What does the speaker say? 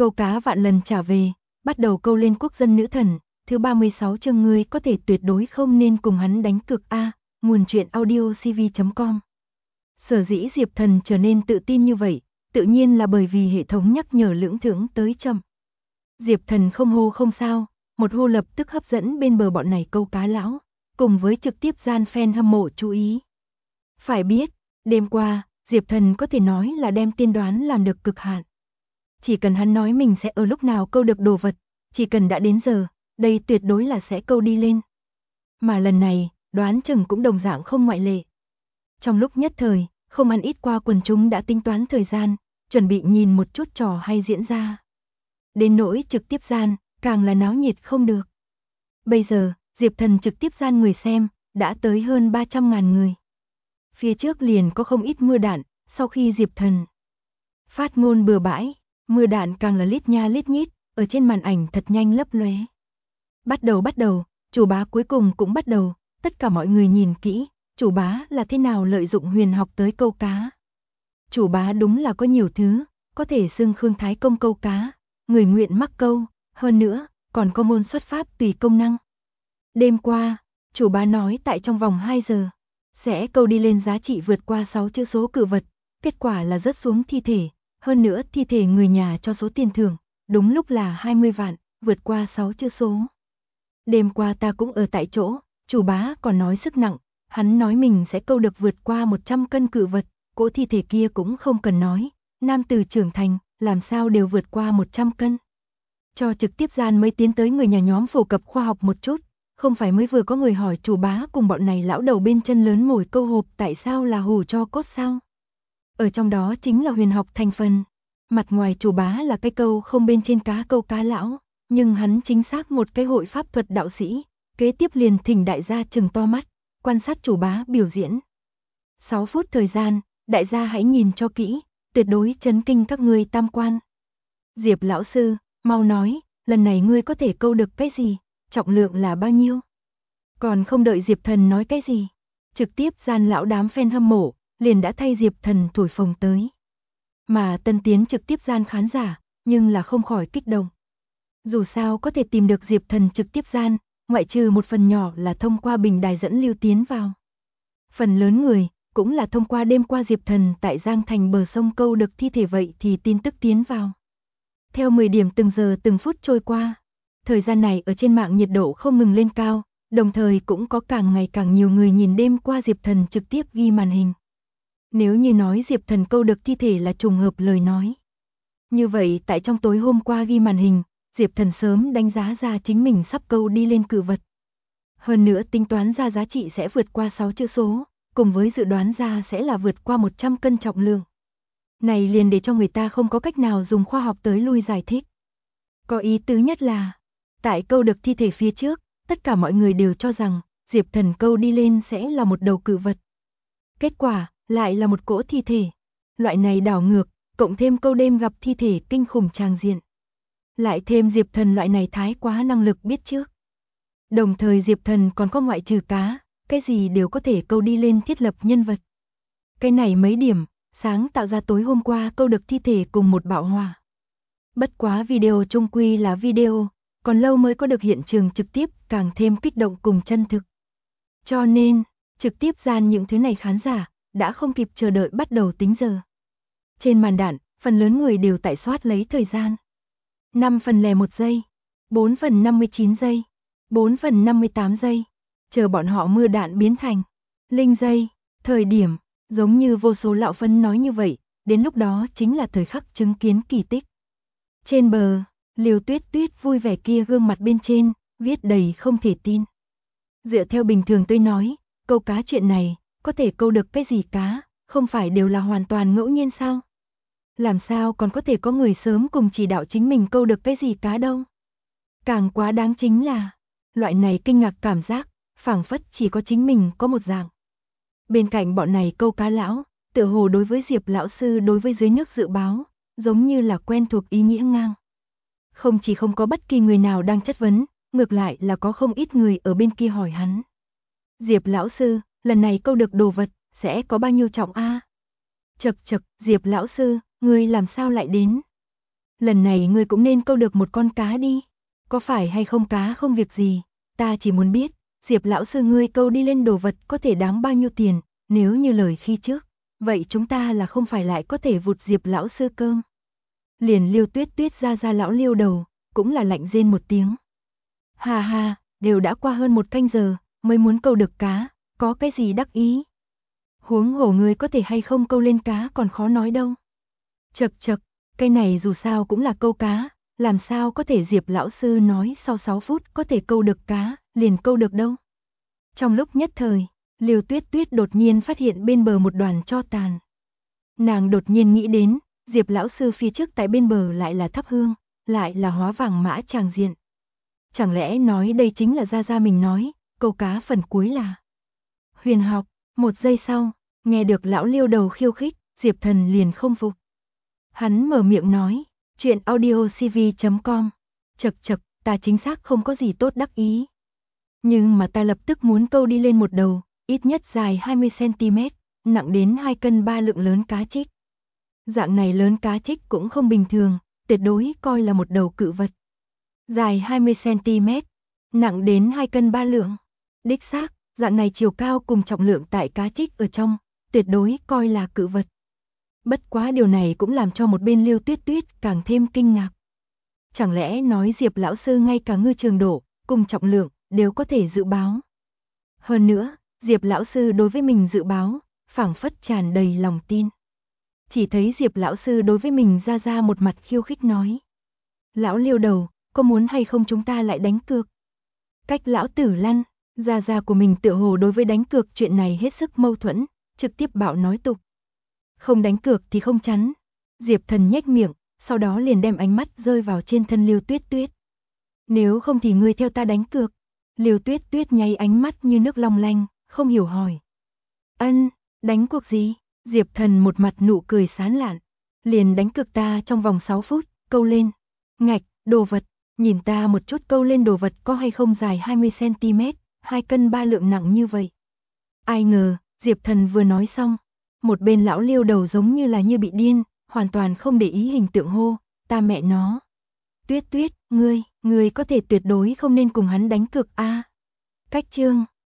Câu cá vạn lần trả về, bắt đầu câu lên quốc dân nữ thần, thứ 36 chương ngươi có thể tuyệt đối không nên cùng hắn đánh cược a. Nguồn truyện audio cv.com. Sở dĩ Diệp Thần trở nên tự tin như vậy, tự nhiên là bởi vì hệ thống nhắc nhở lưỡng thưởng tới chậm. Diệp Thần không hô không sao, một hô lập tức hấp dẫn bên bờ bọn này câu cá lão, cùng với trực tiếp gian fan hâm mộ chú ý. Phải biết, đêm qua, Diệp Thần có thể nói là đem tiên đoán làm được cực hạn. Chỉ cần hắn nói mình sẽ ở lúc nào câu được đồ vật, chỉ cần đã đến giờ, đây tuyệt đối là sẽ câu đi lên. Mà lần này, đoán chừng cũng đồng dạng không ngoại lệ. Trong lúc nhất thời, không ăn ít qua quần chúng đã tính toán thời gian, chuẩn bị nhìn một chút trò hay diễn ra. Đến nỗi trực tiếp gian, càng là náo nhiệt không được. Bây giờ, Diệp Thần trực tiếp gian người xem, đã tới hơn 300.000 người. Phía trước liền có không ít mưa đạn, sau khi Diệp Thần phát ngôn bừa bãi, mưa đạn càng là lít nha lít nhít, ở trên màn ảnh thật nhanh lấp lóe. Bắt đầu, chủ bá cuối cùng cũng bắt đầu, tất cả mọi người nhìn kỹ, chủ bá là thế nào lợi dụng huyền học tới câu cá. Chủ bá đúng là có nhiều thứ, có thể xưng Khương Thái Công câu cá, người nguyện mắc câu, hơn nữa, còn có môn xuất pháp tùy công năng. Đêm qua, chủ bá nói tại trong vòng 2 giờ, sẽ câu đi lên giá trị vượt qua 6 chữ số cự vật, kết quả là rớt xuống thi thể, hơn nữa thi thể người nhà cho số tiền thưởng, đúng lúc là 20 vạn, vượt qua 6 chữ số. Đêm qua ta cũng ở tại chỗ, chủ bá còn nói sức nặng, hắn nói mình sẽ câu được vượt qua 100 cân cự vật, cỗ thi thể kia cũng không cần nói, nam tử trưởng thành, làm sao đều vượt qua 100 cân. Cho trực tiếp gian mới tiến tới người nhà nhóm phổ cập khoa học một chút, không phải mới vừa có người hỏi chủ bá cùng bọn này lão đầu bên chân lớn mồi câu hộp tại sao là hù cho cốt sao. Ở trong đó chính là huyền học thành phần. Mặt ngoài chủ bá là cái câu không bên trên cá câu cá lão, nhưng hắn chính xác một cái hội pháp thuật đạo sĩ, kế tiếp liền thỉnh đại gia trừng to mắt, quan sát chủ bá biểu diễn. 6 phút thời gian, đại gia hãy nhìn cho kỹ, tuyệt đối chấn kinh các ngươi tam quan. Diệp lão sư, mau nói, lần này ngươi có thể câu được cái gì, trọng lượng là bao nhiêu? Còn không đợi Diệp Thần nói cái gì, trực tiếp gian lão đám fan hâm mộ, liền đã thay Diệp Thần thổi phồng tới. Mà tân tiến trực tiếp gian khán giả, nhưng là không khỏi kích động. Dù sao có thể tìm được Diệp Thần trực tiếp gian, ngoại trừ một phần nhỏ là thông qua bình đài dẫn lưu tiến vào. Phần lớn người, cũng là thông qua đêm qua Diệp Thần tại Giang Thành bờ sông câu được thi thể vậy thì tin tức tiến vào. Theo 10 điểm từng giờ từng phút trôi qua, thời gian này ở trên mạng nhiệt độ không ngừng lên cao, đồng thời cũng có càng ngày càng nhiều người nhìn đêm qua Diệp Thần trực tiếp ghi màn hình. Nếu như nói Diệp Thần câu được thi thể là trùng hợp lời nói. Như vậy tại trong tối hôm qua ghi màn hình, Diệp Thần sớm đánh giá ra chính mình sắp câu đi lên cự vật. Hơn nữa tính toán ra giá trị sẽ vượt qua 6 chữ số, cùng với dự đoán ra sẽ là vượt qua 100 cân trọng lượng. Này liền để cho người ta không có cách nào dùng khoa học tới lui giải thích. Có ý tứ nhất là, tại câu được thi thể phía trước, tất cả mọi người đều cho rằng Diệp Thần câu đi lên sẽ là một đầu cự vật. Kết quả, lại là một cỗ thi thể. Loại này đảo ngược, cộng thêm câu đêm gặp thi thể kinh khủng tràng diện. Lại thêm Diệp Thần loại này thái quá năng lực biết trước. Đồng thời Diệp Thần còn có ngoại trừ cá, cái gì đều có thể câu đi lên thiết lập nhân vật. Cái này mấy điểm, sáng tạo ra tối hôm qua câu được thi thể cùng một bạo hỏa. Bất quá video chung quy là video, còn lâu mới có được hiện trường trực tiếp càng thêm kích động cùng chân thực. Cho nên, trực tiếp gian những thứ này khán giả, đã không kịp chờ đợi bắt đầu tính giờ. Trên màn đạn, phần lớn người đều tại soát lấy thời gian. 5 phần lẻ 1 giây, 4 phần 59 giây, 4 phần 58 giây, chờ bọn họ mưa đạn biến thành linh giây, thời điểm, giống như vô số lão phân nói như vậy, đến lúc đó chính là thời khắc chứng kiến kỳ tích. Trên bờ, Liêu Tuyết Tuyết vui vẻ kia gương mặt bên trên, viết đầy không thể tin. Dựa theo bình thường tôi nói, câu cá chuyện này, có thể câu được cái gì cá, không phải đều là hoàn toàn ngẫu nhiên sao? Làm sao còn có thể có người sớm cùng chỉ đạo chính mình câu được cái gì cá đâu? Càng quá đáng chính là, loại này kinh ngạc cảm giác, phảng phất chỉ có chính mình có một dạng. Bên cạnh bọn này câu cá lão, tựa hồ đối với Diệp lão sư đối với dưới nước dự báo, giống như là quen thuộc ý nghĩa ngang. Không chỉ không có bất kỳ người nào đang chất vấn, ngược lại là có không ít người ở bên kia hỏi hắn. Diệp lão sư, lần này câu được đồ vật, sẽ có bao nhiêu trọng a? Chậc chậc, Diệp lão sư, ngươi làm sao lại đến? lần này ngươi cũng nên câu được một con cá đi. Có phải hay không cá không việc gì, ta chỉ muốn biết, Diệp lão sư ngươi câu đi lên đồ vật có thể đáng bao nhiêu tiền, nếu như lời khi trước, vậy chúng ta là không phải lại có thể vụt Diệp lão sư cơm. Liền Liêu Tuyết Tuyết ra lão Liêu đầu, cũng là lạnh rên một tiếng. Hà hà, đều đã qua hơn 1 canh giờ, mới muốn câu được cá, có cái gì đắc ý. Huống hồ ngươi có thể hay không câu lên cá còn khó nói đâu. Chậc chậc, cái này dù sao cũng là câu cá, làm sao có thể Diệp lão sư nói sau 6 phút có thể câu được cá, liền câu được đâu. Trong lúc nhất thời, Liêu Tuyết Tuyết đột nhiên phát hiện bên bờ một đoàn tro tàn. Nàng đột nhiên nghĩ đến, Diệp lão sư phía trước tại bên bờ lại là thắp hương, lại là hóa vàng mã tràng diện. Chẳng lẽ nói đây chính là Gia Gia mình nói, câu cá phần cuối là huyền học. 1 giây sau, nghe được lão Liêu đầu khiêu khích, Diệp Thần liền không phục. Hắn mở miệng nói, chuyện audiocv.com, chậc chậc, ta chính xác không có gì tốt đắc ý. Nhưng mà ta lập tức muốn câu đi lên một đầu, ít nhất dài 20cm, nặng đến 2 cân 3 lượng lớn cá trích. Dạng này lớn cá trích cũng không bình thường, tuyệt đối coi là một đầu cự vật. Dài 20cm, nặng đến 2 cân 3 lượng. Đích xác, dạng này chiều cao cùng trọng lượng tại cá trích ở trong, tuyệt đối coi là cự vật. Bất quá điều này cũng làm cho một bên Liêu Tuyết Tuyết càng thêm kinh ngạc. Chẳng lẽ nói Diệp lão sư ngay cả ngư trường độ, cùng trọng lượng, đều có thể dự báo. Hơn nữa, Diệp lão sư đối với mình dự báo, phảng phất tràn đầy lòng tin. Chỉ thấy Diệp lão sư đối với mình ra một mặt khiêu khích nói. Lão Liêu đầu, có muốn hay không chúng ta lại đánh cược? Cách lão tử lăn, ra của mình tựa hồ đối với đánh cược chuyện này hết sức mâu thuẫn, trực tiếp bạo nói tục. Không đánh cược thì không chắn. Diệp Thần nhếch miệng, sau đó liền đem ánh mắt rơi vào trên thân Liêu Tuyết Tuyết. Nếu không thì ngươi theo ta đánh cược. Liêu Tuyết Tuyết nháy ánh mắt như nước long lanh, không hiểu hỏi. Ân, đánh cuộc gì? Diệp Thần một mặt nụ cười sán lạn. Liền đánh cược ta trong vòng 6 phút, câu lên. Ngạch, đồ vật, nhìn ta một chút câu lên đồ vật có hay không dài 20cm, 2 cân 3 lượng nặng như vậy. Ai ngờ, Diệp Thần vừa nói xong, một bên lão Liêu đầu giống như là như bị điên, hoàn toàn không để ý hình tượng hô, ta mẹ nó. Tuyết Tuyết, ngươi có thể tuyệt đối không nên cùng hắn đánh cược a. Cách chương